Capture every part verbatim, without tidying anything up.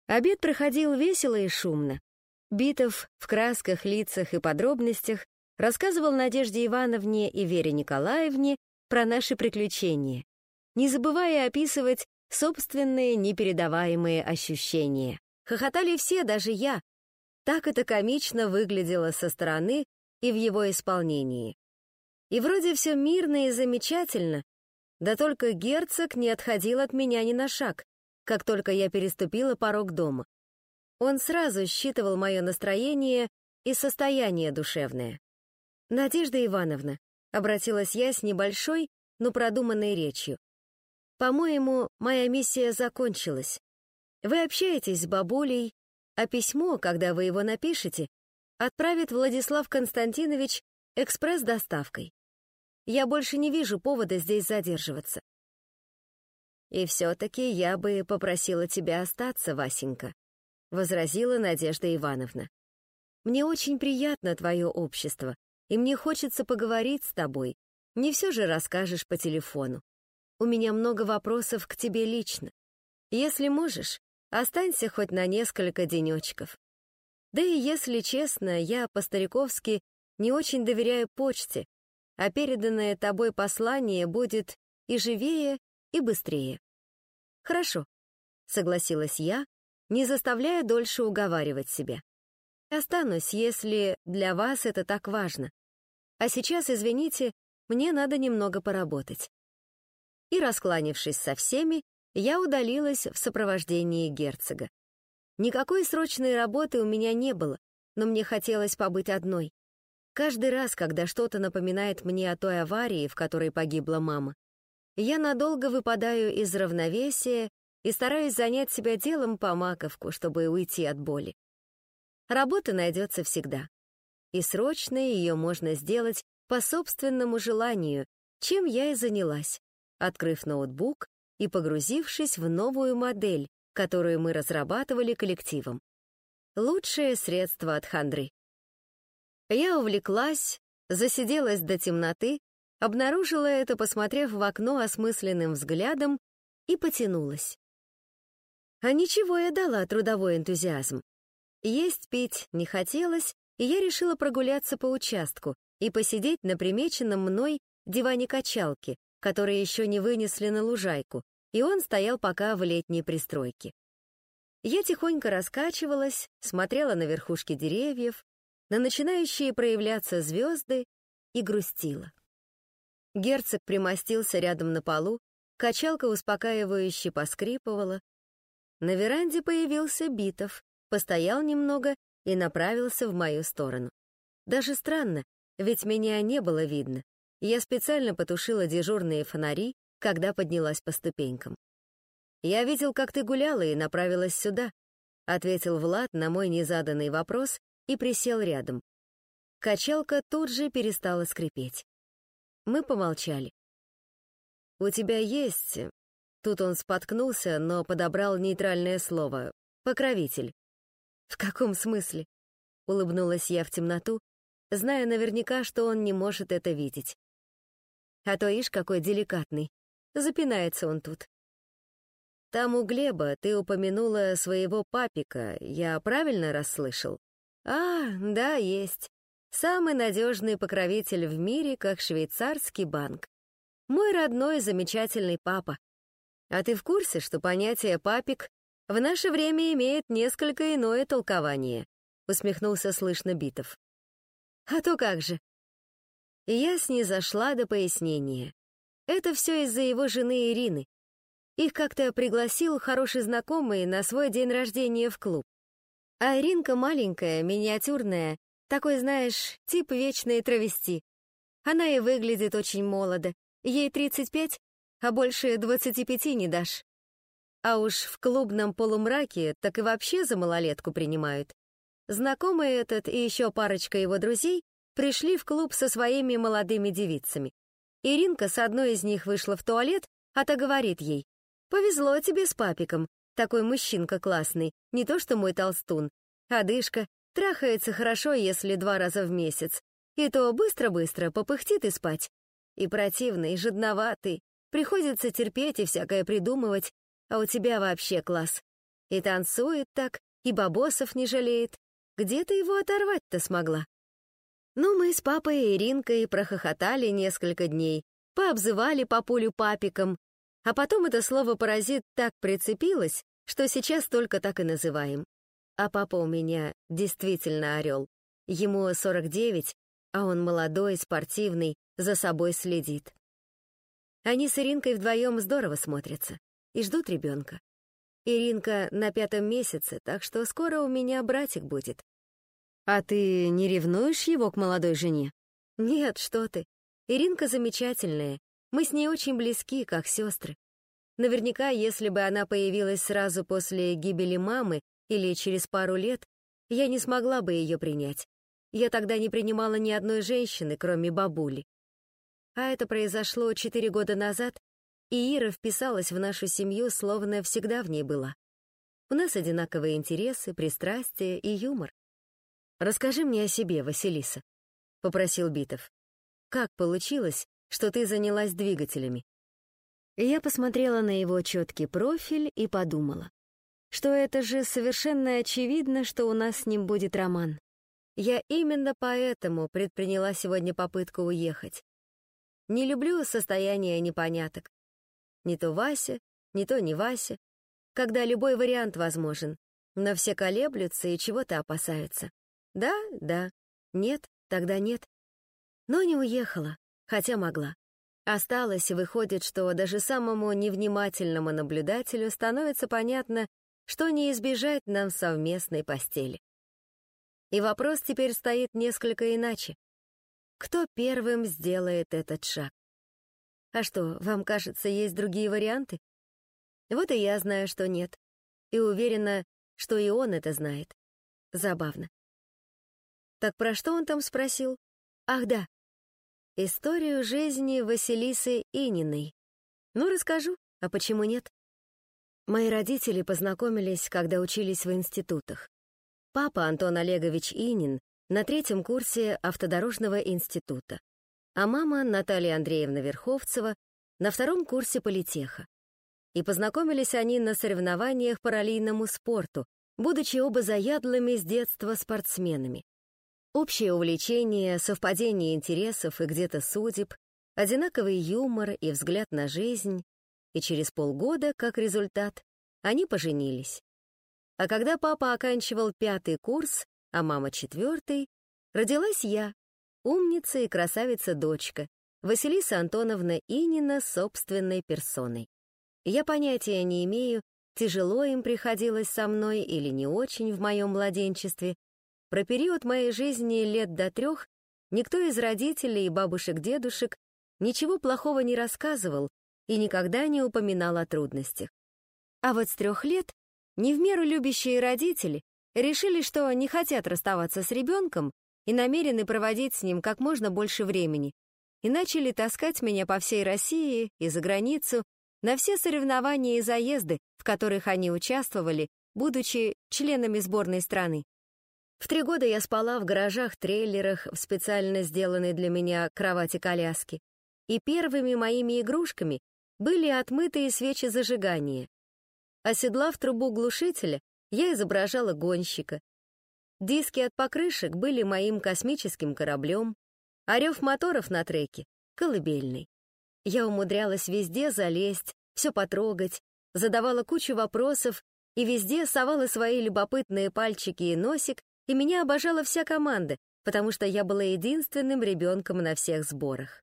Обед проходил весело и шумно. Битов в красках, лицах и подробностях рассказывал Надежде Ивановне и Вере Николаевне про наши приключения, не забывая описывать собственные непередаваемые ощущения. Хохотали все, даже я. Так это комично выглядело со стороны и в его исполнении. И вроде все мирно и замечательно, да только герцог не отходил от меня ни на шаг, как только я переступила порог дома. Он сразу считывал мое настроение и состояние душевное. «Надежда Ивановна», — обратилась я с небольшой, но продуманной речью, «по-моему, моя миссия закончилась. Вы общаетесь с бабулей, а письмо, когда вы его напишете, отправит Владислав Константинович экспресс-доставкой. Я больше не вижу повода здесь задерживаться. И все-таки я бы попросила тебя остаться, Васенька», — возразила Надежда Ивановна. «Мне очень приятно твое общество, и мне хочется поговорить с тобой. Не все же расскажешь по телефону. У меня много вопросов к тебе лично. Если можешь, останься хоть на несколько денечков. Да и, если честно, я по-стариковски не очень доверяю почте, а переданное тобой послание будет и живее, и быстрее». «Хорошо», — согласилась я, не заставляя дольше уговаривать себя. «Останусь, если для вас это так важно. А сейчас, извините, мне надо немного поработать». И, раскланившись со всеми, я удалилась в сопровождении герцога. Никакой срочной работы у меня не было, но мне хотелось побыть одной. Каждый раз, когда что-то напоминает мне о той аварии, в которой погибла мама, я надолго выпадаю из равновесия и стараюсь занять себя делом по маковку, чтобы уйти от боли. Работа найдется всегда. И срочной ее можно сделать по собственному желанию, чем я и занялась, открыв ноутбук и погрузившись в новую модель, которую мы разрабатывали коллективом. Лучшее средство от хандры. Я увлеклась, засиделась до темноты, обнаружила это, посмотрев в окно осмысленным взглядом, и потянулась. А ничего, я дала трудовой энтузиазм. Есть пить не хотелось, и я решила прогуляться по участку и посидеть на примеченном мной диване-качалке, который еще не вынесли на лужайку, и он стоял пока в летней пристройке. Я тихонько раскачивалась, смотрела на верхушки деревьев, на начинающие проявляться звезды и грустила. Герцог примостился рядом на полу, качалка успокаивающе поскрипывала. На веранде появился Битов, постоял немного и направился в мою сторону. Даже странно, ведь меня не было видно. Я специально потушила дежурные фонари, когда поднялась по ступенькам. «Я видел, как ты гуляла и направилась сюда», — ответил Влад на мой незаданный вопрос и присел рядом. Качалка тут же перестала скрипеть. Мы помолчали. «У тебя есть...» Тут он споткнулся, но подобрал нейтральное слово. «Покровитель». «В каком смысле?» — улыбнулась я в темноту, зная наверняка, что он не может это видеть. А то ишь какой деликатный. Запинается он тут. «Там у Глеба ты упомянула своего папика, я правильно расслышал?» «А, да, есть. Самый надежный покровитель в мире, как швейцарский банк. Мой родной замечательный папа. А ты в курсе, что понятие «папик» в наше время имеет несколько иное толкование?» — усмехнулся слышно Битов. «А то как же!» И я снизошла до пояснения. Это все из-за его жены Ирины. Их как-то пригласил хороший знакомый на свой день рождения в клуб. А Иринка маленькая, миниатюрная, такой, знаешь, тип вечной травести. Она и выглядит очень молодо. Ей тридцать пять, а больше двадцати пяти не дашь. А уж в клубном полумраке так и вообще за малолетку принимают. Знакомый этот и еще парочка его друзей пришли в клуб со своими молодыми девицами. Иринка с одной из них вышла в туалет, а та говорит ей: «Повезло тебе с папиком, такой мужчинка классный, не то что мой толстун. Одышка, трахается хорошо, если два раза в месяц, и то быстро-быстро попыхтит и спать. И противный, и жадноватый, приходится терпеть и всякое придумывать, а у тебя вообще класс. И танцует так, и бабосов не жалеет. Где ты его оторвать-то смогла? Ну, мы с папой и Иринкой прохохотали несколько дней, пообзывали папулю папиком, а потом это слово «паразит» так прицепилось, что сейчас только так и называем. А папа у меня действительно орел. Ему сорок девять, а он молодой, спортивный, за собой следит. Они с Иринкой вдвоем здорово смотрятся и ждут ребенка. Иринка на пятом месяце, так что скоро у меня братик будет. А ты не ревнуешь его к молодой жене? Нет, что ты. Иринка замечательная. Мы с ней очень близки, как сестры. Наверняка, если бы она появилась сразу после гибели мамы или через пару лет, я не смогла бы ее принять. Я тогда не принимала ни одной женщины, кроме бабули. А это произошло четыре года назад, и Ира вписалась в нашу семью, словно всегда в ней была. У нас одинаковые интересы, пристрастия и юмор. «Расскажи мне о себе, Василиса», — попросил Битов. «Как получилось, что ты занялась двигателями?» И я посмотрела на его четкий профиль и подумала, что это же совершенно очевидно, что у нас с ним будет роман. Я именно поэтому предприняла сегодня попытку уехать. Не люблю состояние непоняток. Не то Вася, не то не Вася, когда любой вариант возможен, но все колеблются и чего-то опасаются. Да, да, нет, тогда нет. Но не уехала, хотя могла. Осталось, и выходит, что даже самому невнимательному наблюдателю становится понятно, что не избежать нам совместной постели. И вопрос теперь стоит несколько иначе. Кто первым сделает этот шаг? А что, вам кажется, есть другие варианты? Вот и я знаю, что нет. И уверена, что и он это знает. Забавно. Так про что он там спросил? Ах, да. Историю жизни Василисы Ининой. Ну, расскажу, а почему нет? Мои родители познакомились, когда учились в институтах. Папа Антон Олегович Инин на третьем курсе автодорожного института, а мама Наталья Андреевна Верховцева на втором курсе политеха. И познакомились они на соревнованиях по раллийному спорту, будучи оба заядлыми с детства спортсменами. Общее увлечение, совпадение интересов и где-то судеб, одинаковый юмор и взгляд на жизнь, и через полгода, как результат, они поженились. А когда папа оканчивал пятый курс, а мама четвертый, родилась я, умница и красавица-дочка, Василиса Антоновна Инина собственной персоной. Я понятия не имею, тяжело им приходилось со мной или не очень в моем младенчестве. Про период моей жизни лет до трех никто из родителей и бабушек-дедушек ничего плохого не рассказывал и никогда не упоминал о трудностях. А вот с трех лет не в меру любящие родители решили, что не хотят расставаться с ребенком и намерены проводить с ним как можно больше времени, и начали таскать меня по всей России и за границу на все соревнования и заезды, в которых они участвовали, будучи членами сборной страны. В три года я спала в гаражах-трейлерах в специально сделанной для меня кровати-коляске, и первыми моими игрушками были отмытые свечи зажигания. Оседлав трубу глушителя, я изображала гонщика. Диски от покрышек были моим космическим кораблем, а рев моторов на треке — колыбельной. Я умудрялась везде залезть, все потрогать, задавала кучу вопросов и везде совала свои любопытные пальчики и носик, и меня обожала вся команда, потому что я была единственным ребенком на всех сборах.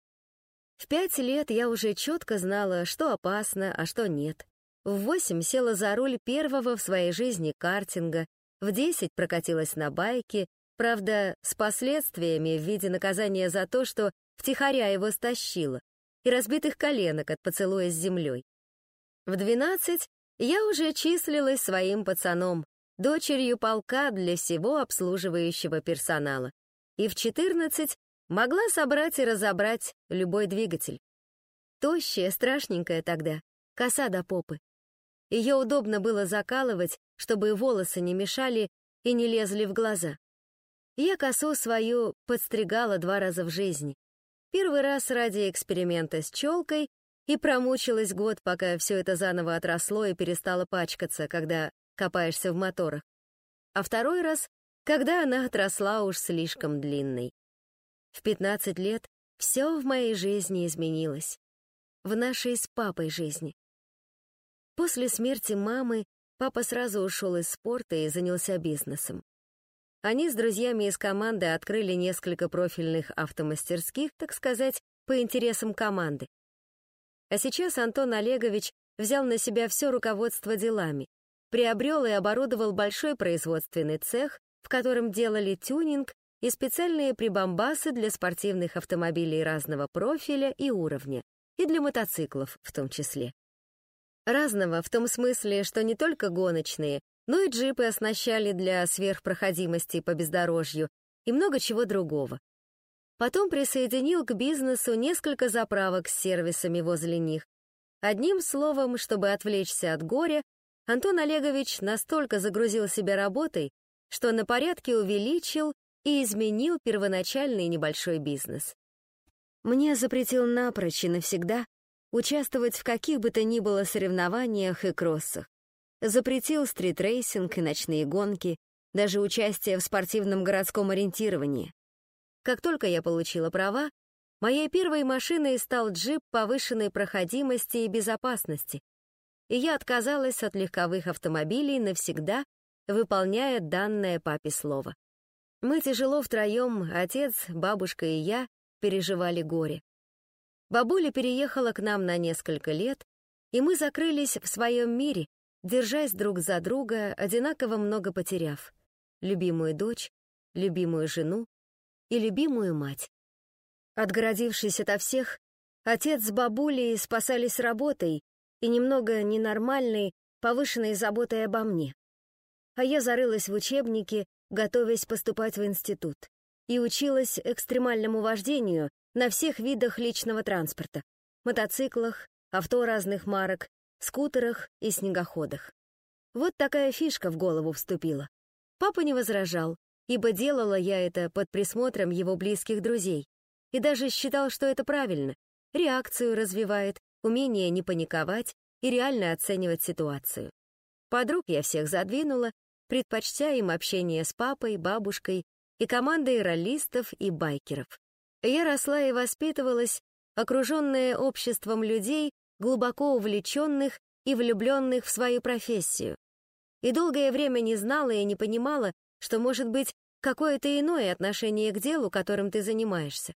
В пять лет я уже четко знала, что опасно, а что нет. В восемь села за руль первого в своей жизни картинга, в десять прокатилась на байке, правда, с последствиями в виде наказания за то, что втихаря его стащила, и разбитых коленок от поцелуя с землей. В двенадцать я уже числилась своим пацаном, дочерью полка для всего обслуживающего персонала, и в четырнадцать могла собрать и разобрать любой двигатель. Тощая, страшненькая тогда, коса до попы. Ее удобно было закалывать, чтобы волосы не мешали и не лезли в глаза. Я косу свою подстригала два раза в жизни. Первый раз ради эксперимента с челкой и промучилась год, пока все это заново отросло и перестало пачкаться, когда копаешься в моторах, а второй раз, когда она отросла уж слишком длинной. В пятнадцать лет все в моей жизни изменилось. В нашей с папой жизни. После смерти мамы папа сразу ушел из спорта и занялся бизнесом. Они с друзьями из команды открыли несколько профильных автомастерских, так сказать, по интересам команды. А сейчас Антон Олегович взял на себя все руководство делами, приобрел и оборудовал большой производственный цех, в котором делали тюнинг и специальные прибамбасы для спортивных автомобилей разного профиля и уровня, и для мотоциклов в том числе. Разного в том смысле, что не только гоночные, но и джипы оснащали для сверхпроходимости по бездорожью и много чего другого. Потом присоединил к бизнесу несколько заправок с сервисами возле них. Одним словом, чтобы отвлечься от горя, Антон Олегович настолько загрузил себя работой, что на порядке увеличил и изменил первоначальный небольшой бизнес. Мне запретил напрочь и навсегда участвовать в каких бы то ни было соревнованиях и кроссах. Запретил стритрейсинг и ночные гонки, даже участие в спортивном городском ориентировании. Как только я получила права, моей первой машиной стал джип повышенной проходимости и безопасности, и я отказалась от легковых автомобилей навсегда, выполняя данное папе слово. Мы тяжело втроем, отец, бабушка и я, переживали горе. Бабуля переехала к нам на несколько лет, и мы закрылись в своем мире, держась друг за друга, одинаково много потеряв. Любимую дочь, любимую жену и любимую мать. Отгородившись ото всех, отец с бабулей спасались работой и немного ненормальной, повышенной заботой обо мне. А я зарылась в учебники, готовясь поступать в институт, и училась экстремальному вождению на всех видах личного транспорта — мотоциклах, авто разных марок, скутерах и снегоходах. Вот такая фишка в голову вступила. Папа не возражал, ибо делала я это под присмотром его близких друзей, и даже считал, что это правильно, реакцию развивает, умение не паниковать и реально оценивать ситуацию. Подруг я всех задвинула, предпочтя им общение с папой, бабушкой и командой раллистов и байкеров. Я росла и воспитывалась, окруженная обществом людей, глубоко увлеченных и влюбленных в свою профессию. И долгое время не знала и не понимала, что может быть какое-то иное отношение к делу, которым ты занимаешься.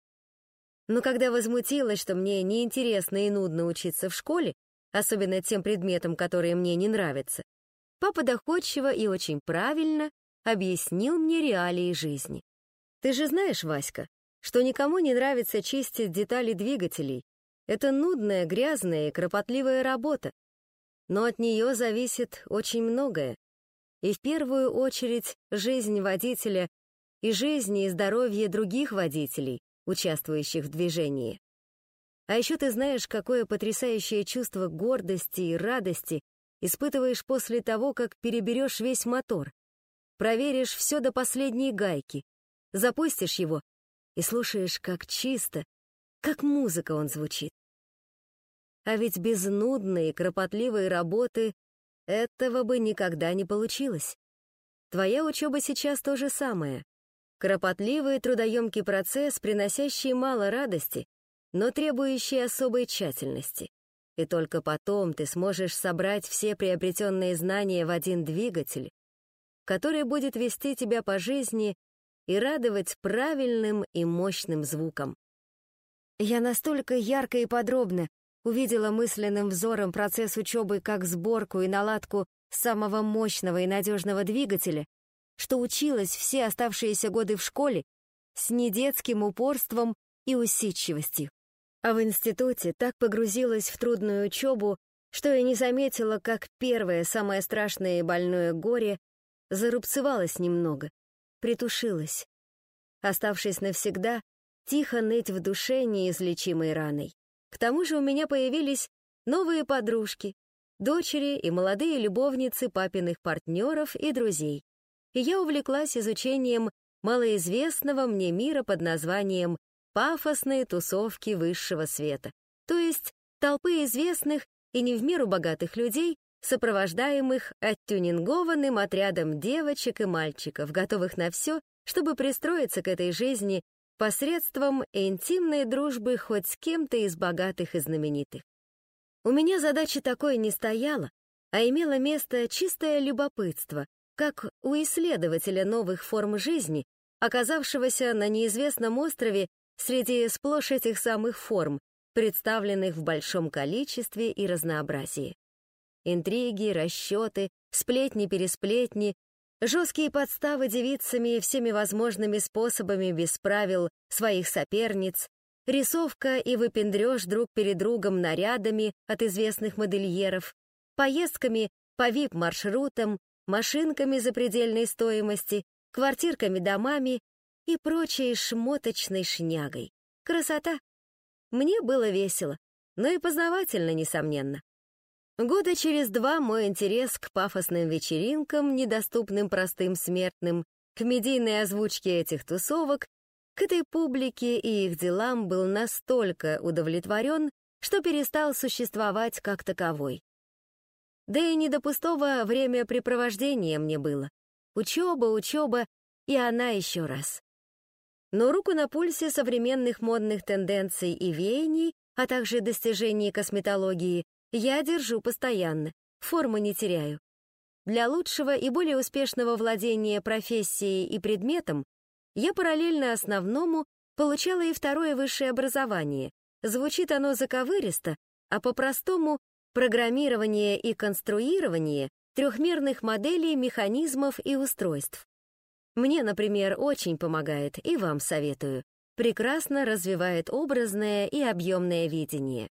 Но когда возмутилась, что мне неинтересно и нудно учиться в школе, особенно тем предметам, которые мне не нравятся, папа доходчиво и очень правильно объяснил мне реалии жизни. Ты же знаешь, Васька, что никому не нравится чистить детали двигателей. Это нудная, грязная и кропотливая работа. Но от нее зависит очень многое. И в первую очередь жизнь водителя и жизнь и здоровье других водителей, участвующих в движении. А еще ты знаешь, какое потрясающее чувство гордости и радости испытываешь после того, как переберешь весь мотор, проверишь все до последней гайки, запустишь его и слушаешь, как чисто, как музыка он звучит. А ведь без нудной и кропотливой работы этого бы никогда не получилось. Твоя учеба сейчас то же самое. Кропотливый и трудоемкий процесс, приносящий мало радости, но требующий особой тщательности. И только потом ты сможешь собрать все приобретенные знания в один двигатель, который будет вести тебя по жизни и радовать правильным и мощным звуком. Я настолько ярко и подробно увидела мысленным взором процесс учебы как сборку и наладку самого мощного и надежного двигателя, что училась все оставшиеся годы в школе с недетским упорством и усидчивостью. А в институте так погрузилась в трудную учебу, что я не заметила, как первое, самое страшное и больное горе зарубцевалось немного, притушилось, оставшись навсегда тихо ныть в душе неизлечимой раной. К тому же у меня появились новые подружки, дочери и молодые любовницы папиных партнеров и друзей. И я увлеклась изучением малоизвестного мне мира под названием «пафосные тусовки высшего света», то есть толпы известных и не в меру богатых людей, сопровождаемых оттюнингованным отрядом девочек и мальчиков, готовых на все, чтобы пристроиться к этой жизни посредством интимной дружбы хоть с кем-то из богатых и знаменитых. У меня задача такой не стояла, а имело место чистое любопытство, как у исследователя новых форм жизни, оказавшегося на неизвестном острове среди сплошь этих самых форм, представленных в большом количестве и разнообразии. Интриги, расчеты, сплетни-пересплетни, жесткие подставы девицами всеми возможными способами без правил своих соперниц, рисовка и выпендрёж друг перед другом нарядами от известных модельеров, поездками по ви ай пи-маршрутам, машинками запредельной стоимости, квартирками-домами и прочей шмоточной шнягой. Красота! Мне было весело, но и познавательно, несомненно. Года через два мой интерес к пафосным вечеринкам, недоступным простым смертным, к медийной озвучке этих тусовок, к этой публике и их делам был настолько удовлетворен, что перестал существовать как таковой. Да и не до пустого времяпрепровождения мне было. Учеба, учеба, и она еще раз. Но руку на пульсе современных модных тенденций и веяний, а также достижений косметологии, я держу постоянно, формы не теряю. Для лучшего и более успешного владения профессией и предметом я параллельно основному получала и второе высшее образование. Звучит оно заковыристо, а по-простому программирование и конструирование трехмерных моделей, механизмов и устройств. Мне, например, очень помогает, и вам советую. Прекрасно развивает образное и объемное видение.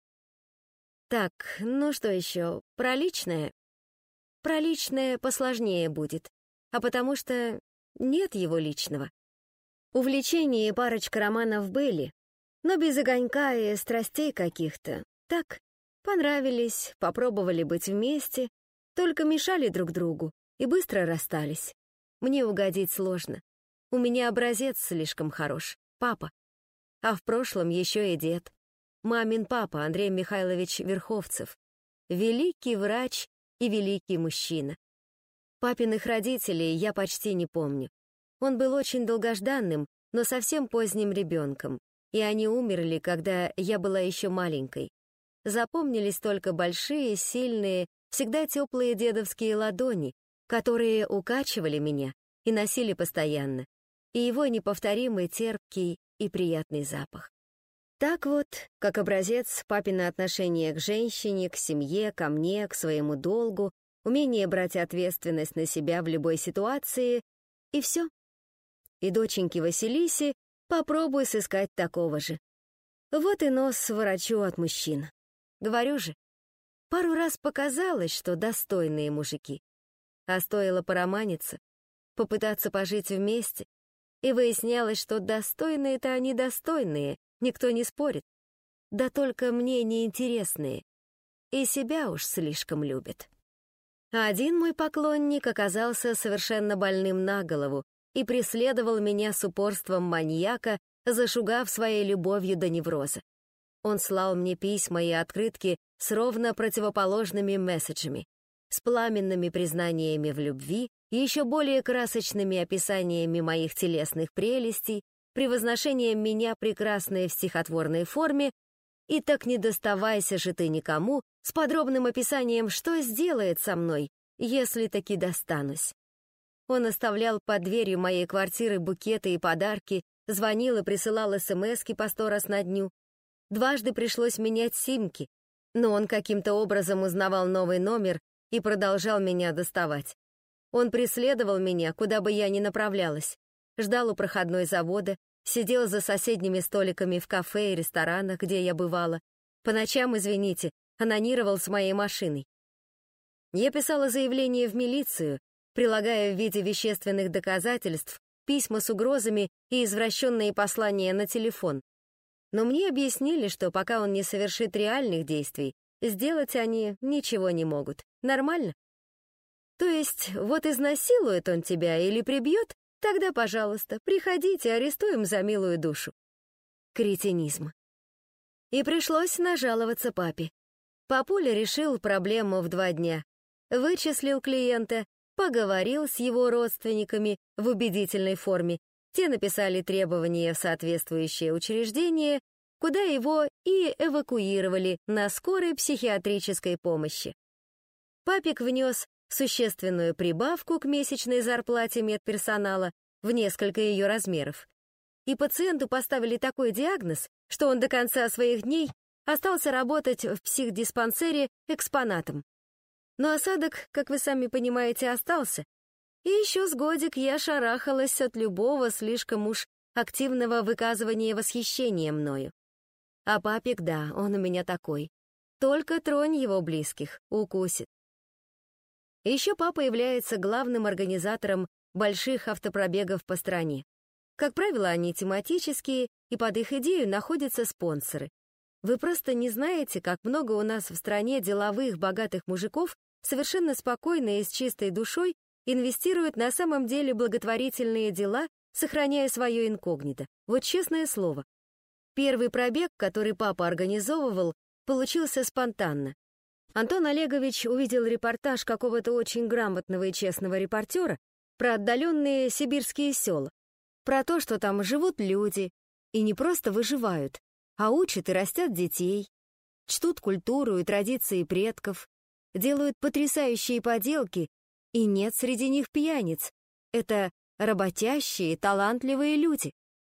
Так, ну что еще? Про личное? Про личное посложнее будет, а потому что нет его личного. Увлечения и парочка романов были, но без огонька и страстей каких-то. Так, понравились, попробовали быть вместе, только мешали друг другу и быстро расстались. Мне угодить сложно. У меня образец слишком хорош, папа. А в прошлом еще и дед. Мамин папа Андрей Михайлович Верховцев. Великий врач и великий мужчина. Папиных родителей я почти не помню. Он был очень долгожданным, но совсем поздним ребенком, и они умерли, когда я была еще маленькой. Запомнились только большие, сильные, всегда теплые дедовские ладони, которые укачивали меня и носили постоянно, и его неповторимый терпкий и приятный запах. Так вот, как образец, папино отношение к женщине, к семье, ко мне, к своему долгу, умение брать ответственность на себя в любой ситуации, и все. И доченьке Василисе попробуй сыскать такого же. Вот и нос ворочу от мужчин. Говорю же, пару раз показалось, что достойные мужики. А стоило пороманиться, попытаться пожить вместе, и выяснялось, что достойные-то они достойные, никто не спорит. Да только мне неинтересные. И себя уж слишком любят. Один мой поклонник оказался совершенно больным на голову и преследовал меня с упорством маньяка, зашугав своей любовью до невроза. Он слал мне письма и открытки с ровно противоположными месседжами, с пламенными признаниями в любви, еще более красочными описаниями моих телесных прелестей, превозношением меня прекрасной в стихотворной форме, и так не доставайся же ты никому с подробным описанием, что сделает со мной, если таки достанусь. Он оставлял под дверью моей квартиры букеты и подарки, звонил и присылал смски по сто раз на дню. Дважды пришлось менять симки, но он каким-то образом узнавал новый номер и продолжал меня доставать. Он преследовал меня, куда бы я ни направлялась, ждал у проходной завода, сидел за соседними столиками в кафе и ресторанах, где я бывала. По ночам, извините, анонировал с моей машиной. Я писала заявление в милицию, прилагая в виде вещественных доказательств письма с угрозами и извращенные послания на телефон. Но мне объяснили, что пока он не совершит реальных действий, сделать они ничего не могут. Нормально? То есть, вот изнасилует он тебя или прибьет, тогда, пожалуйста, приходите, арестуем за милую душу. Кретинизм. И пришлось нажаловаться папе. Папуля решил проблему в два дня. вычислил клиента, поговорил с его родственниками в убедительной форме. Те написали требования в соответствующее учреждение, куда его и эвакуировали на скорой психиатрической помощи. Папик внес существенную прибавку к месячной зарплате медперсонала в несколько ее размеров. И пациенту поставили такой диагноз, что он до конца своих дней остался работать в психдиспансере экспонатом. Но осадок, как вы сами понимаете, остался. И еще с годик я шарахалась от любого слишком уж активного выказывания восхищения мною. А папик, да, он у меня такой. Только тронь его близких, укусит. Еще папа является главным организатором больших автопробегов по стране. Как правило, они тематические, и под их идею находятся спонсоры. Вы просто не знаете, как много у нас в стране деловых, богатых мужиков совершенно спокойно и с чистой душой инвестируют на самом деле благотворительные дела, сохраняя свое инкогнито. Вот честное слово. Первый пробег, который папа организовывал, получился спонтанно. Антон Олегович увидел репортаж какого-то очень грамотного и честного репортера про отдаленные сибирские села, про то, что там живут люди и не просто выживают, а учат и растят детей, чтут культуру и традиции предков, делают потрясающие поделки, и нет среди них пьяниц. Это работящие, талантливые люди.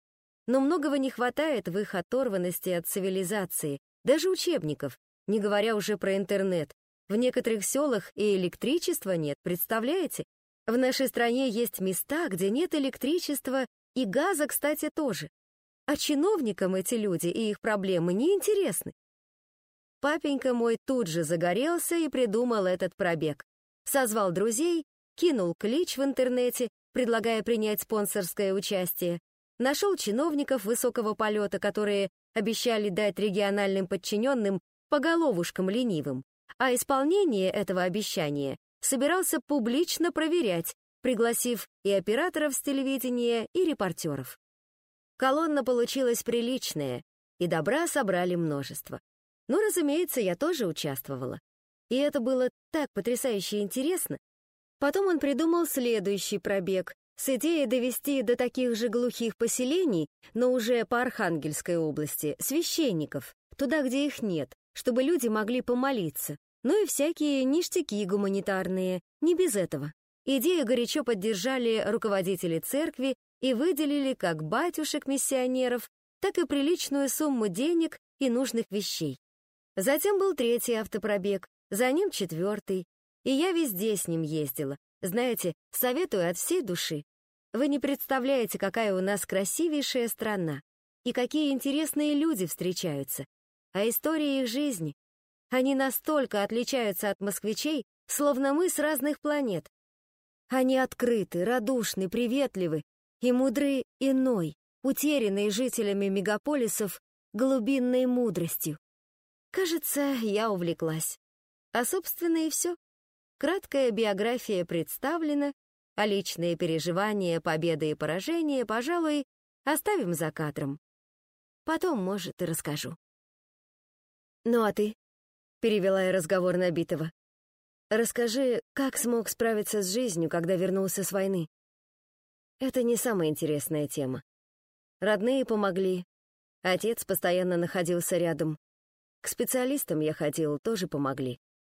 Но многого не хватает в их оторванности от цивилизации, даже учебников, не говоря уже про интернет. В некоторых селах и электричества нет, представляете? В нашей стране есть места, где нет электричества, и газа, кстати, тоже. А чиновникам эти люди и их проблемы не интересны. Папенька мой тут же загорелся и придумал этот пробег. Созвал друзей, кинул клич в интернете, предлагая принять спонсорское участие, нашел чиновников высокого полета, которые обещали дать региональным подчиненным по головушкам ленивым, а исполнение этого обещания собирался публично проверять, пригласив и операторов с телевидения, и репортеров. Колонна получилась приличная, и добра собрали множество. Ну, разумеется, я тоже участвовала. И это было так потрясающе интересно. Потом он придумал следующий пробег с идеей довести до таких же глухих поселений, но уже по Архангельской области, священников, туда, где их нет, чтобы люди могли помолиться. Ну и всякие ништяки гуманитарные, не без этого. Идею горячо поддержали руководители церкви и выделили как батюшек-миссионеров, так и приличную сумму денег и нужных вещей. Затем был третий автопробег, за ним четвертый, и я везде с ним ездила. Знаете, советую от всей души. Вы не представляете, какая у нас красивейшая страна, и какие интересные люди встречаются, а истории их жизни. Они настолько отличаются от москвичей, словно мы с разных планет. Они открыты, радушны, приветливы и мудры иной, утерянной жителями мегаполисов глубинной мудростью. Кажется, я увлеклась. А, собственно, и все. Краткая биография представлена, а личные переживания, победы и поражения, пожалуй, оставим за кадром. Потом, может, и расскажу. «Ну а ты?» — перевела я разговор на Битова. «Расскажи, как смог справиться с жизнью, когда вернулся с войны?» Это не самая интересная тема. Родные помогли, отец постоянно находился рядом. К специалистам я ходил, тоже помогли.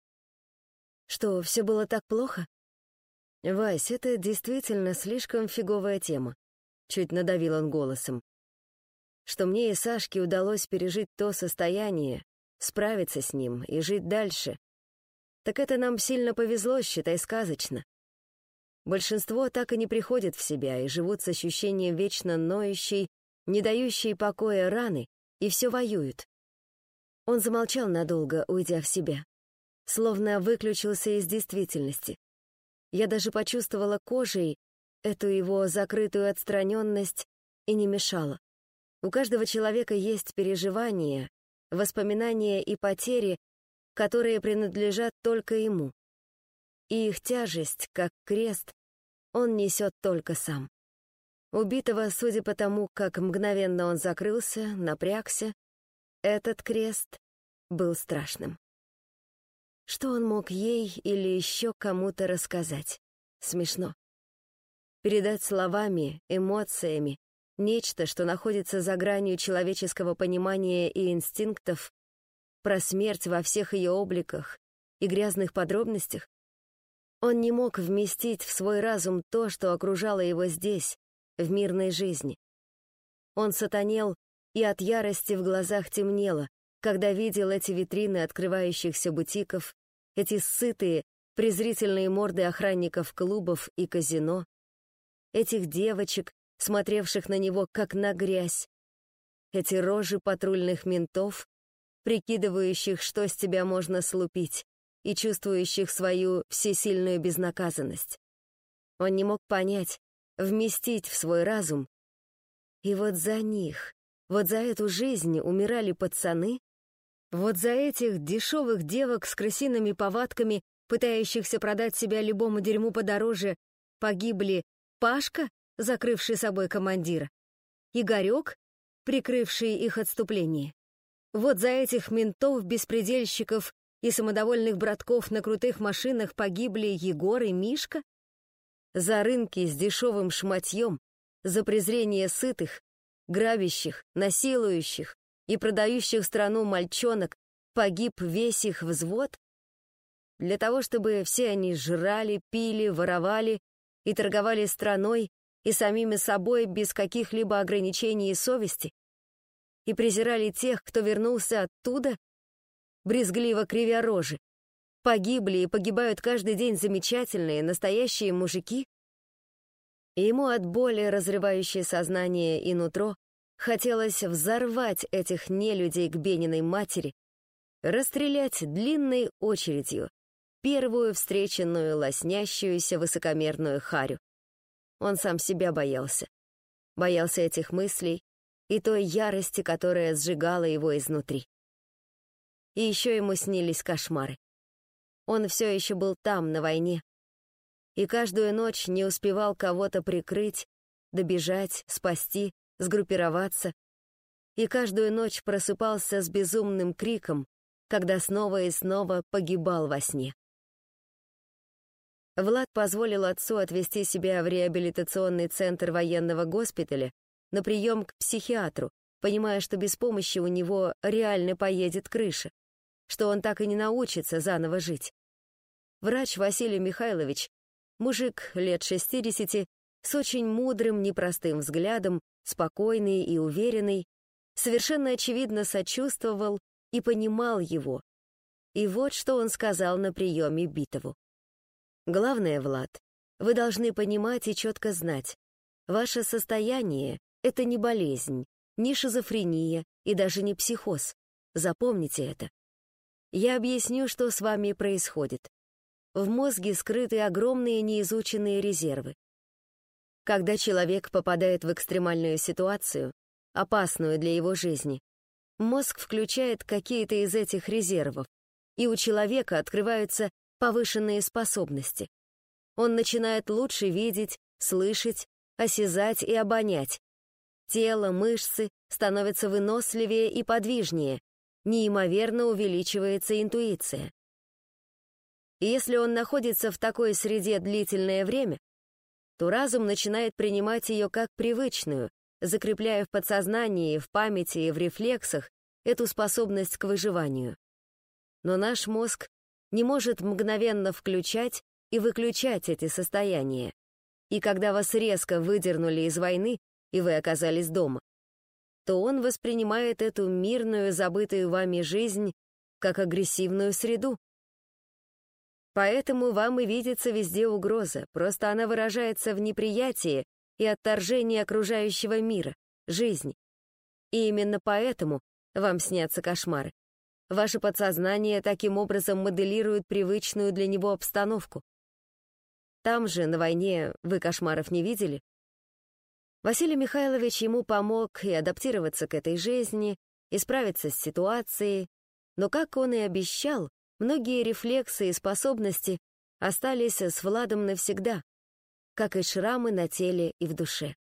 Что, все было так плохо? Вась, это действительно слишком фиговая тема. Чуть надавил он голосом. Что мне и Сашке удалось пережить то состояние, справиться с ним и жить дальше. Так это нам сильно повезло, считай, сказочно. Большинство так и не приходит в себя и живут с ощущением вечно ноющей, не дающей покоя раны, и все воюют. Он замолчал надолго, уйдя в себя. Словно выключился из действительности. Я даже почувствовала кожей эту его закрытую отстраненность и не мешала. У каждого человека есть переживания, воспоминания и потери, которые принадлежат только ему. И их тяжесть, как крест, он несет только сам. Убитого, судя по тому, как мгновенно он закрылся, напрягся, этот крест был страшным. Что он мог ей или еще кому-то рассказать? Смешно. Передать словами, эмоциями нечто, что находится за гранью человеческого понимания и инстинктов, про смерть во всех ее обликах и грязных подробностях? Он не мог вместить в свой разум то, что окружало его здесь, в мирной жизни. Он сатанел, и от ярости в глазах темнело, когда видел эти витрины открывающихся бутиков, эти сытые, презрительные морды охранников клубов и казино, этих девочек, смотревших на него как на грязь, эти рожи патрульных ментов, прикидывающих, что с тебя можно слупить, и чувствующих свою всесильную безнаказанность. Он не мог понять, вместить в свой разум. И вот за них, вот за эту жизнь умирали пацаны, вот за этих дешевых девок с крысиными повадками, пытающихся продать себя любому дерьму подороже, погибли Пашка, закрывший собой командира, Игорек, прикрывший их отступление. Вот за этих ментов, беспредельщиков и самодовольных братков на крутых машинах погибли Егор и Мишка. За рынки с дешевым шматьем, за презрение сытых, грабящих, насилующих и продающих страну мальчонок погиб весь их взвод? Для того, чтобы все они жрали, пили, воровали и торговали страной и самими собой без каких-либо ограничений и совести, и презирали тех, кто вернулся оттуда, брезгливо кривя рожи, погибли и погибают каждый день замечательные, настоящие мужики? И ему от боли, разрывающей сознание и нутро, хотелось взорвать этих нелюдей к Бениной матери, расстрелять длинной очередью первую встреченную лоснящуюся высокомерную харю. Он сам себя боялся. Боялся этих мыслей и той ярости, которая сжигала его изнутри. И еще ему снились кошмары. Он все еще был там, на войне, и каждую ночь не успевал кого-то прикрыть, добежать, спасти, сгруппироваться, и каждую ночь просыпался с безумным криком, когда снова и снова погибал во сне. Влад позволил отцу отвезти себя в реабилитационный центр военного госпиталя на прием к психиатру, понимая, что без помощи у него реально поедет крыша, что он так и не научится заново жить. Врач Василий Михайлович, мужик лет шестидесяти, с очень мудрым, непростым взглядом, спокойный и уверенный, совершенно очевидно сочувствовал и понимал его. И вот что он сказал на приеме Битову. «Главное, Влад, вы должны понимать и четко знать, ваше состояние — это не болезнь, не шизофрения и даже не психоз. Запомните это. Я объясню, что с вами происходит. В мозге скрыты огромные неизученные резервы. Когда человек попадает в экстремальную ситуацию, опасную для его жизни, мозг включает какие-то из этих резервов, и у человека открываются повышенные способности. Он начинает лучше видеть, слышать, осязать и обонять. Тело, мышцы становятся выносливее и подвижнее, неимоверно увеличивается интуиция. И если он находится в такой среде длительное время, то разум начинает принимать ее как привычную, закрепляя в подсознании, в памяти и в рефлексах эту способность к выживанию. Но наш мозг не может мгновенно включать и выключать эти состояния. И когда вас резко выдернули из войны, и вы оказались дома, то он воспринимает эту мирную, забытую вами жизнь как агрессивную среду. Поэтому вам и видится везде угроза, просто она выражается в неприятии и отторжении окружающего мира, жизни. И именно поэтому вам снятся кошмары. Ваше подсознание таким образом моделирует привычную для него обстановку. Там же, на войне, вы кошмаров не видели? Василий Михайлович ему помог и адаптироваться к этой жизни, и справиться с ситуацией, но, как он и обещал, многие рефлексы и способности остались с Владом навсегда, как и шрамы на теле и в душе.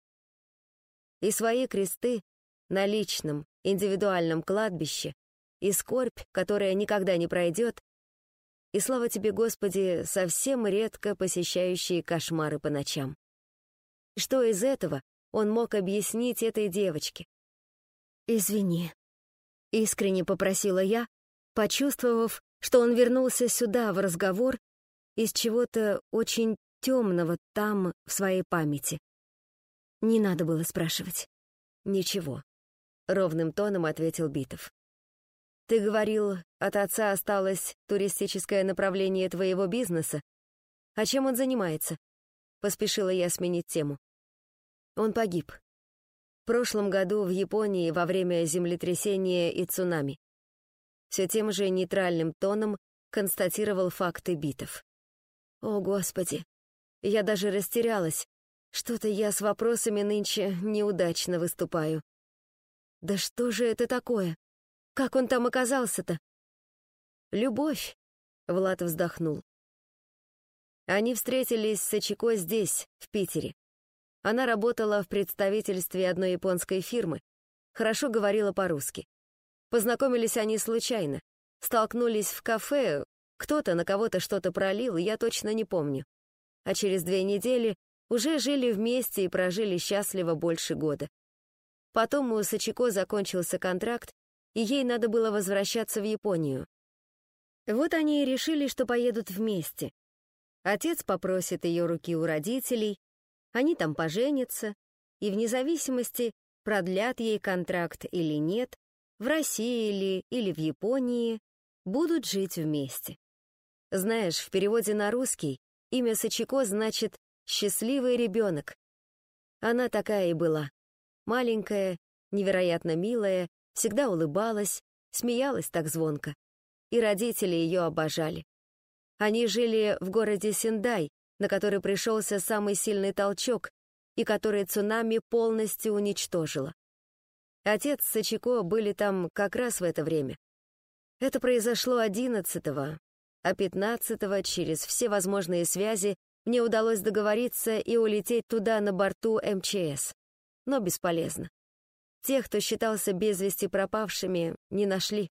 И свои кресты на личном, индивидуальном кладбище, и скорбь, которая никогда не пройдет, И слава тебе, Господи, совсем редко посещающие кошмары по ночам. Что из этого он мог объяснить этой девочке? «Извини», — искренне попросила я, почувствовав, что он вернулся сюда в разговор из чего-то очень темного там в своей памяти. Не надо было спрашивать. «Ничего», — ровным тоном ответил Битов. «Ты говорил, от отца осталось туристическое направление твоего бизнеса. А чем он занимается?» Поспешила я сменить тему. Он погиб. В прошлом году в Японии во время землетрясения и цунами. Все тем же нейтральным тоном констатировал факты Битов. О, Господи! Я даже растерялась. Что-то я с вопросами нынче неудачно выступаю. Да что же это такое? Как он там оказался-то? Любовь, Влад вздохнул. Они встретились с Сачико здесь, в Питере. Она работала в представительстве одной японской фирмы, хорошо говорила по-русски. Познакомились они случайно, столкнулись в кафе, кто-то на кого-то что-то пролил, я точно не помню. А через две недели уже жили вместе и прожили счастливо больше года. Потом у Сачико закончился контракт, и ей надо было возвращаться в Японию. Вот они и решили, что поедут вместе. Отец попросит ее руки у родителей, они там поженятся, и вне зависимости, продлят ей контракт или нет, в России ли или в Японии, будут жить вместе. Знаешь, в переводе на русский имя Сачико значит «счастливый ребенок». Она такая и была. Маленькая, невероятно милая, всегда улыбалась, смеялась так звонко. И родители ее обожали. Они жили в городе Сендай, на который пришелся самый сильный толчок и который цунами полностью уничтожило. Отец с Сачико были там как раз в это время. Это произошло одиннадцатого, а пятнадцатого через все возможные связи мне удалось договориться и улететь туда на борту эм че эс. Но бесполезно. Тех, кто считался без вести пропавшими, не нашли.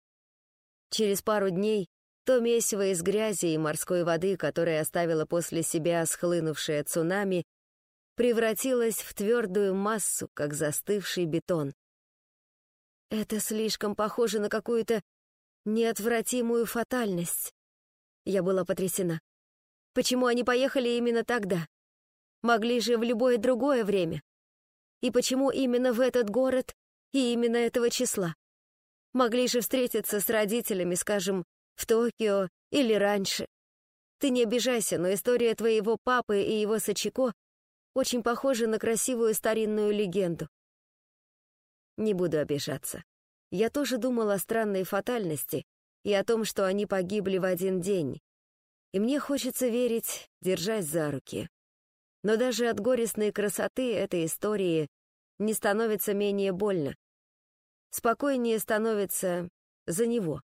Через пару дней то месиво из грязи и морской воды, которое оставило после себя схлынувшее цунами, превратилось в твердую массу, как застывший бетон. Это слишком похоже на какую-то неотвратимую фатальность. Я была потрясена. Почему они поехали именно тогда? Могли же в любое другое время. И почему именно в этот город и именно этого числа? Могли же встретиться с родителями, скажем, в Токио или раньше. Ты не обижайся, но история твоего папы и его Сачико очень похожа на красивую старинную легенду. Не буду обижаться. Я тоже думала о странной фатальности и о том, что они погибли в один день. И мне хочется верить, держась за руки. Но даже от горестной красоты этой истории не становится менее больно. Спокойнее становится за него.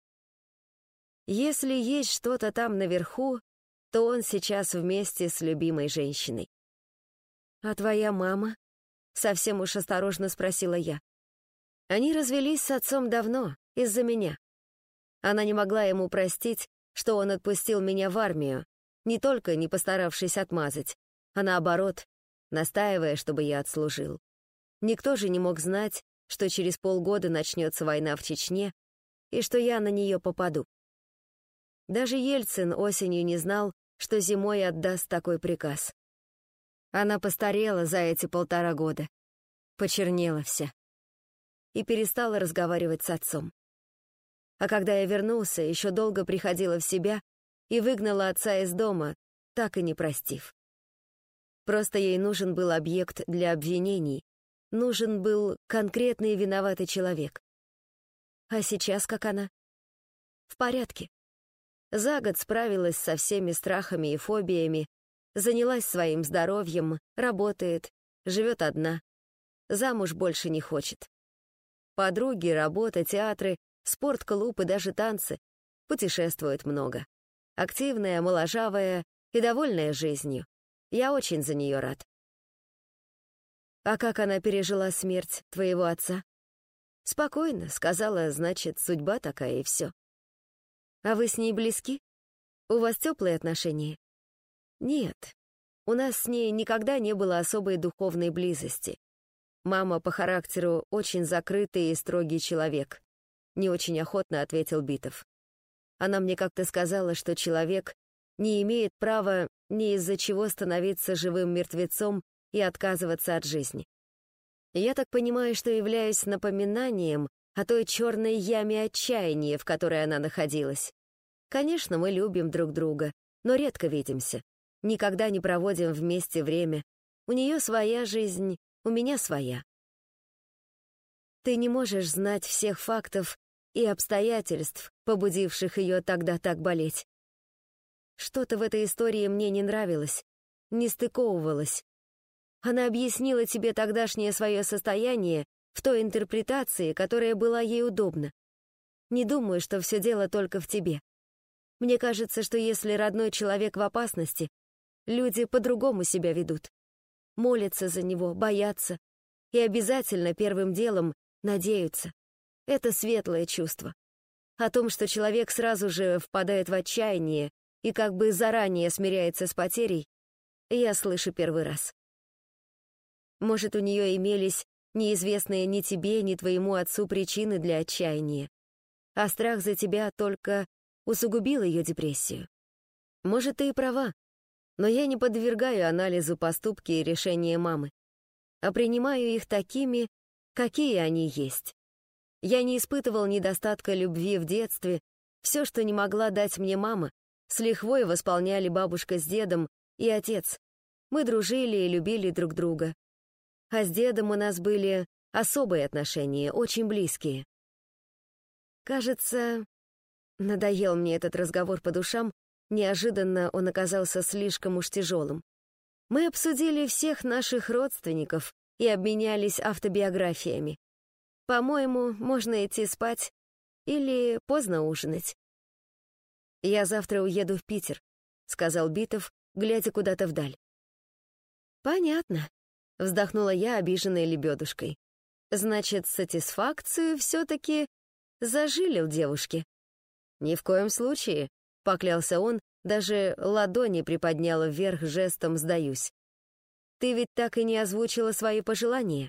Если есть что-то там наверху, то он сейчас вместе с любимой женщиной. «А твоя мама?» — совсем уж осторожно спросила я. Они развелись с отцом давно, из-за меня. Она не могла ему простить, что он отпустил меня в армию, не только не постаравшись отмазать, а наоборот, настаивая, чтобы я отслужил. Никто же не мог знать, что через полгода начнется война в Чечне и что я на нее попаду. Даже Ельцин осенью не знал, что зимой отдаст такой приказ. Она постарела за эти полтора года, почернела вся и перестала разговаривать с отцом. А когда я вернулся, еще долго приходила в себя и выгнала отца из дома, так и не простив. Просто ей нужен был объект для обвинений, нужен был конкретный виноватый человек. А сейчас как она? В порядке. За год справилась со всеми страхами и фобиями, занялась своим здоровьем, работает, живет одна, замуж больше не хочет. Подруги, работа, театры, спортклуб и даже танцы, путешествует много. Активная, моложавая и довольная жизнью. Я очень за нее рад. А как она пережила смерть твоего отца? Спокойно, сказала, значит, судьба такая и все. А вы с ней близки? У вас теплые отношения? Нет, у нас с ней никогда не было особой духовной близости. Мама по характеру очень закрытый и строгий человек, не очень охотно ответил Битов. Она мне как-то сказала, что человек не имеет права ни из-за чего становиться живым мертвецом и отказываться от жизни. Я так понимаю, что являюсь напоминанием о той черной яме отчаяния, в которой она находилась. Конечно, мы любим друг друга, но редко видимся, никогда не проводим вместе время. У нее своя жизнь, у меня своя. Ты не можешь знать всех фактов и обстоятельств, побудивших ее тогда так болеть. Что-то в этой истории мне не нравилось, не стыковывалось. Она объяснила тебе тогдашнее свое состояние в той интерпретации, которая была ей удобна. Не думаю, что все дело только в тебе. Мне кажется, что если родной человек в опасности, люди по-другому себя ведут. Молятся за него, боятся и обязательно первым делом надеются. Это светлое чувство. О том, что человек сразу же впадает в отчаяние и как бы заранее смиряется с потерей, я слышу первый раз. Может, у нее имелись неизвестные ни тебе, ни твоему отцу причины для отчаяния, а страх за тебя только усугубил ее депрессию. Может, ты и права, но я не подвергаю анализу поступки и решения мамы, а принимаю их такими, какие они есть. Я не испытывал недостатка любви в детстве, все, что не могла дать мне мама, с лихвой восполняли бабушка с дедом и отец. Мы дружили и любили друг друга. А с дедом у нас были особые отношения, очень близкие. Кажется, надоел мне этот разговор по душам, неожиданно он оказался слишком уж тяжелым. Мы обсудили всех наших родственников и обменялись автобиографиями. По-моему, можно идти спать или поздно ужинать. «Я завтра уеду в Питер», — сказал Битов, глядя куда-то вдаль. «Понятно», — вздохнула я, обиженной лебедушкой. «Значит, сатисфакцию все-таки зажилил девушке». «Ни в коем случае», — поклялся он, даже ладони приподняла вверх жестом «сдаюсь». «Ты ведь так и не озвучила свои пожелания».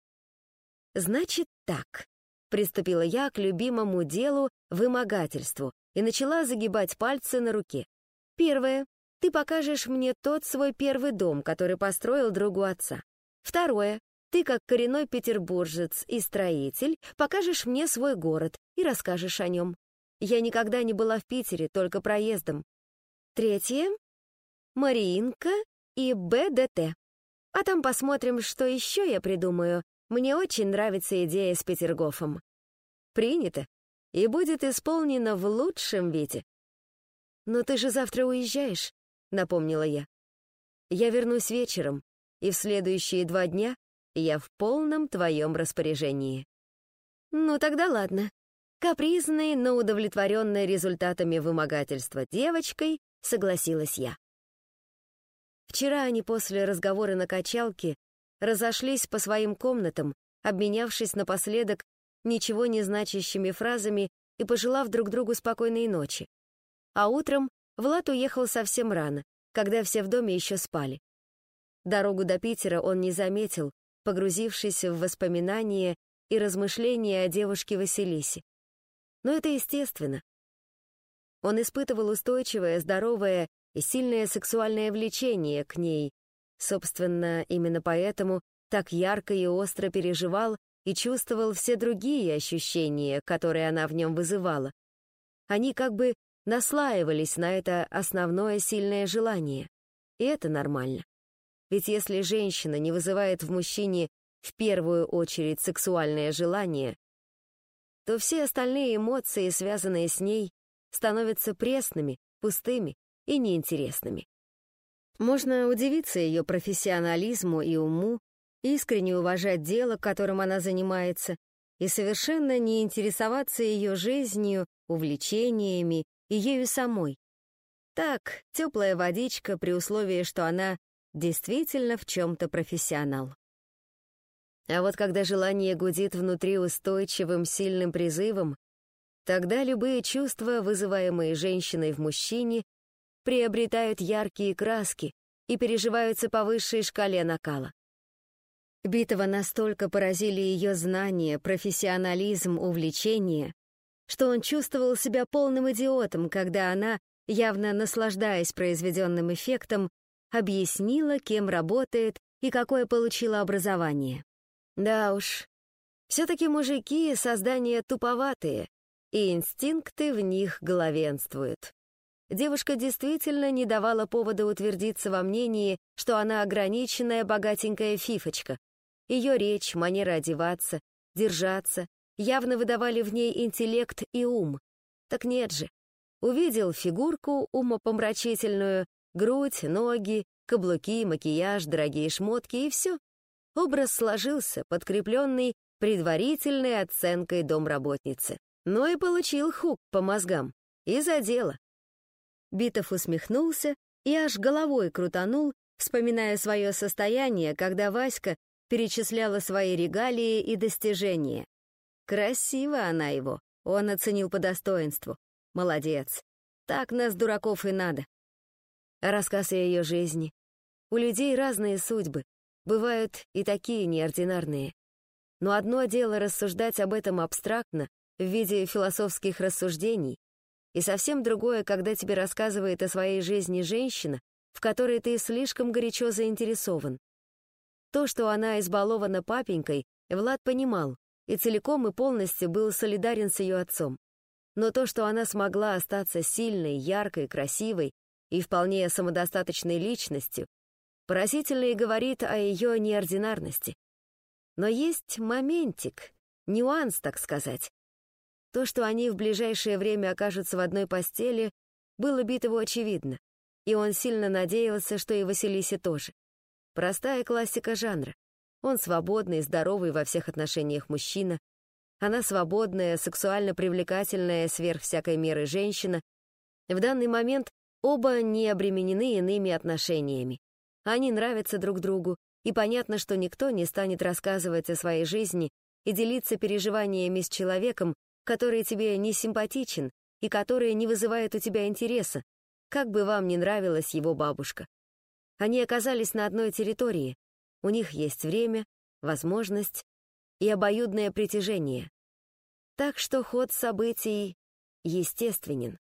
«Значит так», — приступила я к любимому делу вымогательству и начала загибать пальцы на руке. «Первое. Ты покажешь мне тот свой первый дом, который построил другу отца. Второе. Ты, как коренной петербуржец и строитель, покажешь мне свой город и расскажешь о нем. Я никогда не была в Питере, только проездом. Третье. Мариинка и бэ дэ тэ. А там посмотрим, что еще я придумаю. Мне очень нравится идея с Петергофом». «Принято. И будет исполнено в лучшем виде». «Но ты же завтра уезжаешь», — напомнила я. «Я вернусь вечером, и в следующие два дня я в полном твоем распоряжении». «Ну тогда ладно». Капризной, но удовлетворенной результатами вымогательства девочкой согласилась я. Вчера они после разговора на качалке разошлись по своим комнатам, обменявшись напоследок ничего не значащими фразами и пожелав друг другу спокойной ночи. А утром Влад уехал совсем рано, когда все в доме еще спали. Дорогу до Питера он не заметил, погрузившись в воспоминания и размышления о девушке Василисе. Но это естественно. Он испытывал устойчивое, здоровое и сильное сексуальное влечение к ней. Собственно, именно поэтому так ярко и остро переживал и чувствовал все другие ощущения, которые она в нем вызывала. Они как бы наслаивались на это основное сильное желание. И это нормально. Ведь если женщина не вызывает в мужчине в первую очередь сексуальное желание, то все остальные эмоции, связанные с ней, становятся пресными, пустыми и неинтересными. Можно удивиться ее профессионализму и уму, искренне уважать дело, которым она занимается, и совершенно не интересоваться ее жизнью, увлечениями и ею самой. Так, теплая водичка при условии, что она действительно в чем-то профессионал. А вот когда желание гудит внутри устойчивым, сильным призывом, тогда любые чувства, вызываемые женщиной в мужчине, приобретают яркие краски и переживаются по высшей шкале накала. Битова настолько поразили ее знания, профессионализм, увлечение, что он чувствовал себя полным идиотом, когда она, явно наслаждаясь произведенным эффектом, объяснила, кем работает и какое получила образование. Да уж, все-таки мужики — создания туповатые, и инстинкты в них главенствуют. Девушка действительно не давала повода утвердиться во мнении, что она ограниченная богатенькая фифочка. Ее речь, манера одеваться, держаться явно выдавали в ней интеллект и ум. Так нет же. Увидел фигурку умопомрачительную, грудь, ноги, каблуки, макияж, дорогие шмотки и все. Образ сложился, подкрепленный предварительной оценкой домработницы. Но и получил хук по мозгам. И за дело. Битов усмехнулся и аж головой крутанул, вспоминая свое состояние, когда Васька перечисляла свои регалии и достижения. Красиво она его, он оценил по достоинству. Молодец. Так нас, дураков, и надо. Рассказ о ее жизни. У людей разные судьбы, бывают и такие неординарные. Но одно дело рассуждать об этом абстрактно, в виде философских рассуждений, и совсем другое, когда тебе рассказывает о своей жизни женщина, в которой ты слишком горячо заинтересован. То, что она избалована папенькой, Влад понимал и целиком и полностью был солидарен с ее отцом. Но то, что она смогла остаться сильной, яркой, красивой и вполне самодостаточной личностью, поразительно и говорит о ее неординарности. Но есть моментик, нюанс, так сказать. То, что они в ближайшее время окажутся в одной постели, было Битову очевидно, и он сильно надеялся, что и Василисе тоже. Простая классика жанра. Он свободный, здоровый во всех отношениях мужчина, она свободная, сексуально привлекательная, сверх всякой меры женщина. В данный момент оба не обременены иными отношениями. Они нравятся друг другу, и понятно, что никто не станет рассказывать о своей жизни и делиться переживаниями с человеком, который тебе не симпатичен и который не вызывает у тебя интереса, как бы вам ни нравилась его бабушка. Они оказались на одной территории, у них есть время, возможность и обоюдное притяжение. Так что ход событий естественен.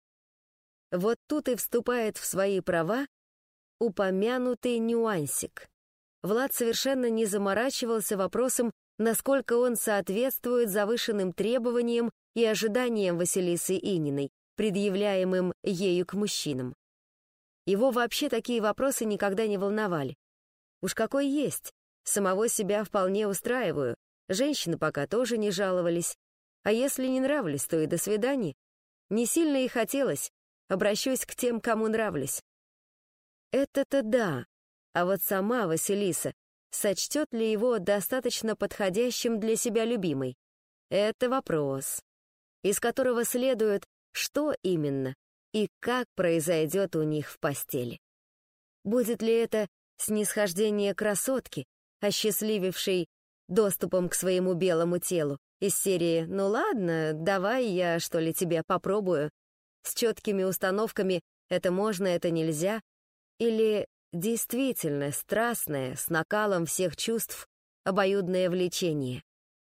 Вот тут и вступает в свои права упомянутый нюансик. Влад совершенно не заморачивался вопросом, насколько он соответствует завышенным требованиям и ожиданиям Василисы Ининой, предъявляемым ею к мужчинам. Его вообще такие вопросы никогда не волновали. Уж какой есть, самого себя вполне устраиваю, женщины пока тоже не жаловались. А если не нравлюсь, то и до свидания. Не сильно и хотелось, обращусь к тем, кому нравлюсь. Это-то да, а вот сама Василиса сочтет ли его достаточно подходящим для себя любимой? Это вопрос, из которого следует, что именно и как произойдет у них в постели. Будет ли это снисхождение красотки, осчастливившей доступом к своему белому телу, из серии «Ну ладно, давай я, что ли, тебя попробую», с четкими установками «это можно, это нельзя», или действительно страстное, с накалом всех чувств, обоюдное влечение.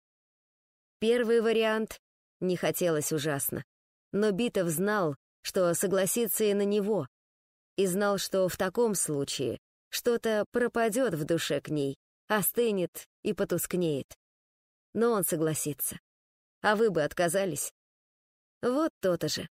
Первый вариант не хотелось ужасно, но Битов знал, что согласится и на него, и знал, что в таком случае что-то пропадет в душе к ней, остынет и потускнеет. Но он согласится. А вы бы отказались. Вот то-то же.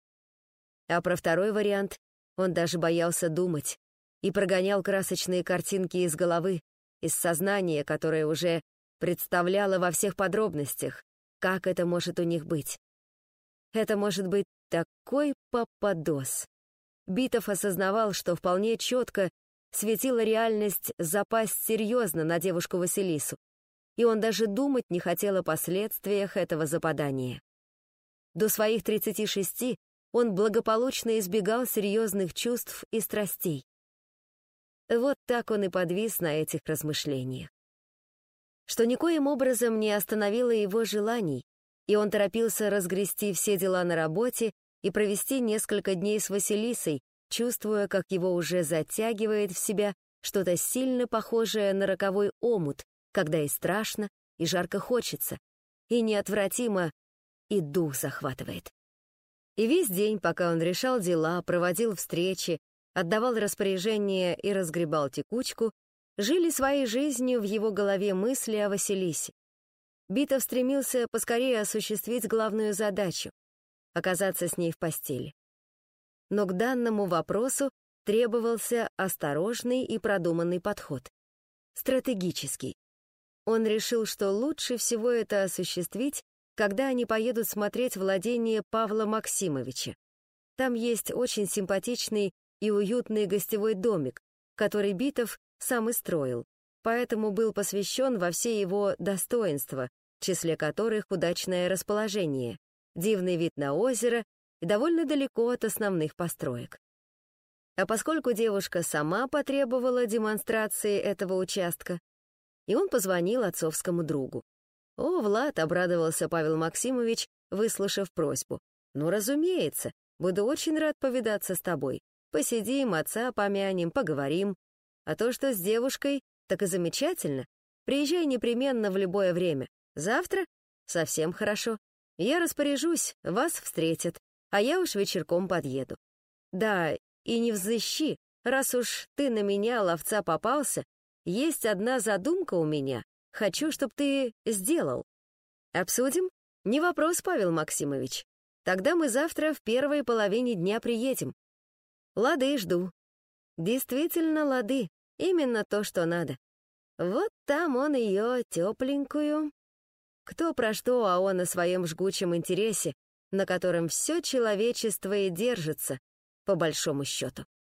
А про второй вариант он даже боялся думать и прогонял красочные картинки из головы, из сознания, которое уже представляло во всех подробностях, как это может у них быть. Это может быть такой попадос. Битов осознавал, что вполне четко светила реальность запасть серьезно на девушку Василису, и он даже думать не хотел о последствиях этого западания. До своих тридцати шести он благополучно избегал серьезных чувств и страстей. Вот так он и подвис на этих размышлениях. Что никоим образом не остановило его желаний, и он торопился разгрести все дела на работе и провести несколько дней с Василисой, чувствуя, как его уже затягивает в себя что-то сильно похожее на роковой омут, когда и страшно, и жарко хочется, и неотвратимо и дух захватывает. И весь день, пока он решал дела, проводил встречи, отдавал распоряжения и разгребал текучку, жили своей жизнью в его голове мысли о Василисе. Битов стремился поскорее осуществить главную задачу — оказаться с ней в постели. Но к данному вопросу требовался осторожный и продуманный подход. Стратегический. Он решил, что лучше всего это осуществить, когда они поедут смотреть владение Павла Максимовича. Там есть очень симпатичный и уютный гостевой домик, который Битов сам и строил, поэтому был посвящен во все его достоинства, в числе которых удачное расположение, дивный вид на озеро и довольно далеко от основных построек. А поскольку девушка сама потребовала демонстрации этого участка, и он позвонил отцовскому другу. «О, Влад», — обрадовался Павел Максимович, выслушав просьбу. «Ну, разумеется, буду очень рад повидаться с тобой. Посидим, отца помянем, поговорим. А то, что с девушкой, так и замечательно. Приезжай непременно в любое время. Завтра? Совсем хорошо. Я распоряжусь, вас встретят, а я уж вечерком подъеду. Да, и не взыщи, раз уж ты на меня, ловца, попался, есть одна задумка у меня. Хочу, чтоб ты сделал. Обсудим? Не вопрос, Павел Максимович. Тогда мы завтра в первой половине дня приедем. Лады, жду. Действительно, лады. Именно то, что надо. Вот там он ее тепленькую. Кто про что, а он о своем жгучем интересе, на котором все человечество и держится, по большому счету.